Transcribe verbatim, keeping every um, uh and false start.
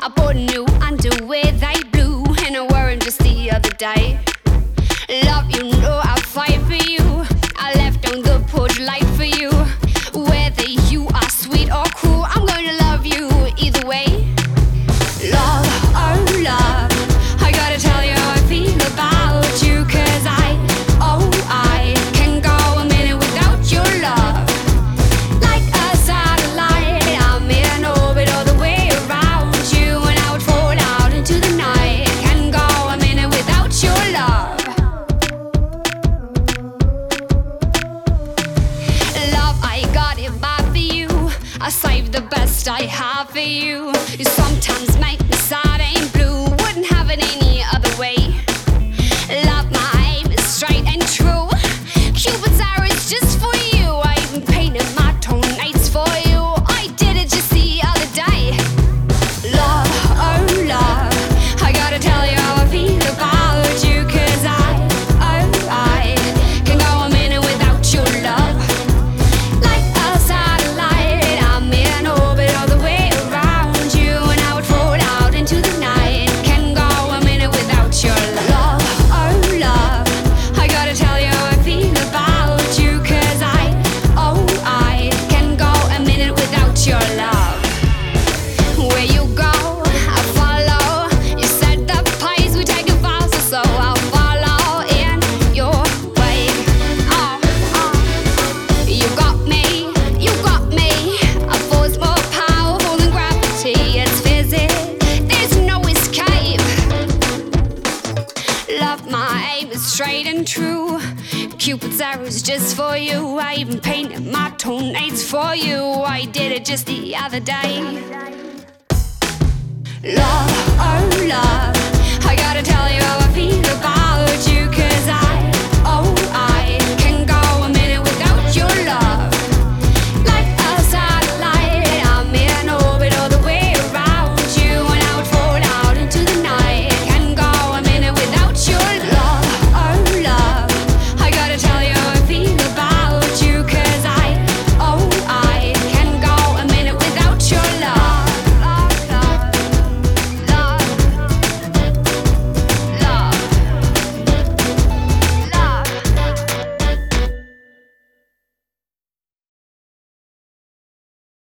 I bought new underwear, they blue, and I wore them just the other day. Love, you know I'll fight for you. I left on the porch light for you. Whether you are sweet or cruel, I'm gonna love you either way. Love, oh love, I gotta tell you how I feel about you. Cause I, oh I, can't go a minute without your love. Like a satellite, I'm in orbit all the way around you, and I would fall out into the night. Can't go a minute without your love. Love, I got it bad for you. I saved the best I have for you. You sometimes make me sad and blue. Wouldn't have it any other way. Love, my aim is straight and true. Cupid's arrow is just for you. I even painted my toenails for you. I did it just the other day. Love, oh love, I gotta tell you how I feel about you. Cause I, oh I, can't go a minute without your love. Like a satellite, I'm in orbit all the way around you, and I would fall out into the night. Can't go a minute without your love. Love, oh love, I gotta tell you how I feel about you. Cause I, oh I, can't go a minute without your love. Where you go, I follow. You said the pace we take it faster, so I'll follow in your wake. Oh, oh. You got me, you got me. A force more powerful than gravity. It's physics, there's no escape. Love, my aim is straight and true. Cupid's arrow's just for you. I even painted my toenails for you. I did it just the other day. Love, oh love, I gotta tell you how